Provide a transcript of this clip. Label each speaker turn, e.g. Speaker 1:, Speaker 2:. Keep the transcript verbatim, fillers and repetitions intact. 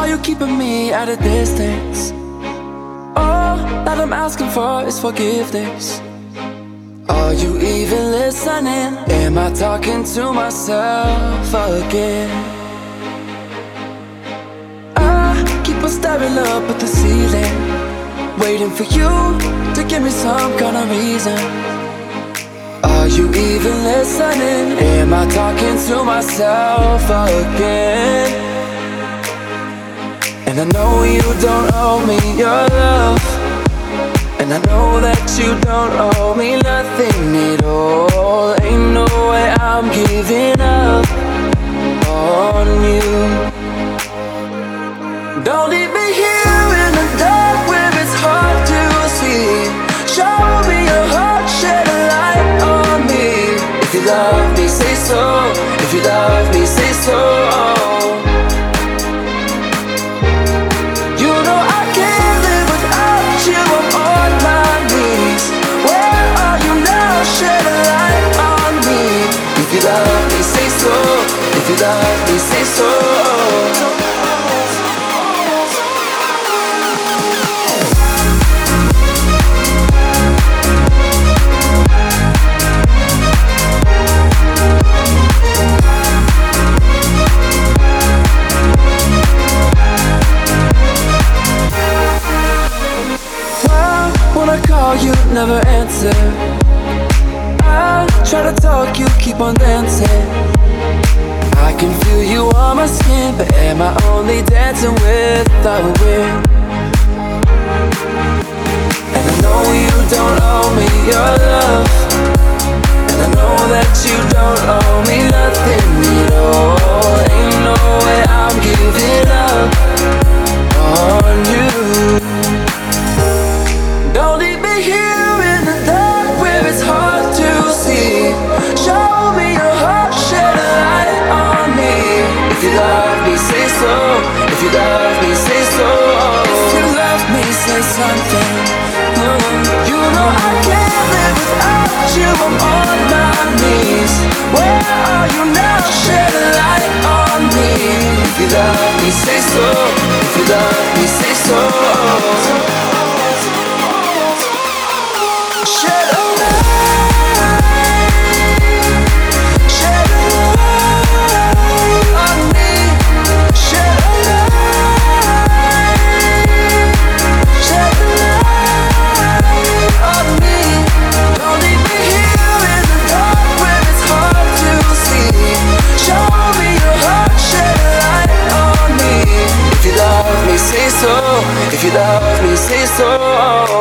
Speaker 1: you keeping me at a distance? All that I'm asking for is forgiveness. Are you even listening? Am I talking to myself again? I keep on staring up at the ceiling, waiting for you to give me some kind of reason. Are you even listening? Am I talking to myself again? And I know you don't owe me your love, and I know that you don't owe me nothing at all. Ain't no way I'm giving up on you. Don't leave me here in the dark where it's hard to see. Show me your heart, shed a light on me. If you love me, say so. If you love me, say so. You know I can't live without you. I'm on my knees. Where are you now? Shed a light on me. If you love me, say so. If you love me, say so. You never answer. I try to talk, you keep on dancing. I can feel you on my skin, but am I only dancing without a wind? And I know you don't owe me your love, and I know that you don't owe me nothing at all. Ain't no way I'm giving up on you. Don't leave me here in the dark where it's hard to see. Show me your heart, shed a light on me. If you love me, say so. If you love me, say so. If you love me, say something. Mm. You know I can't live without you. I'm on my knees. Where are you now? Shed a light on me. If you love me, say so. If you love me, say so. Shed a light, shed a light on me. Shed a light, shed a light on me. Don't leave me here in the dark where it's hard to see. Show me your heart, shed a light on me. If you love me, say so. If you love me, say so.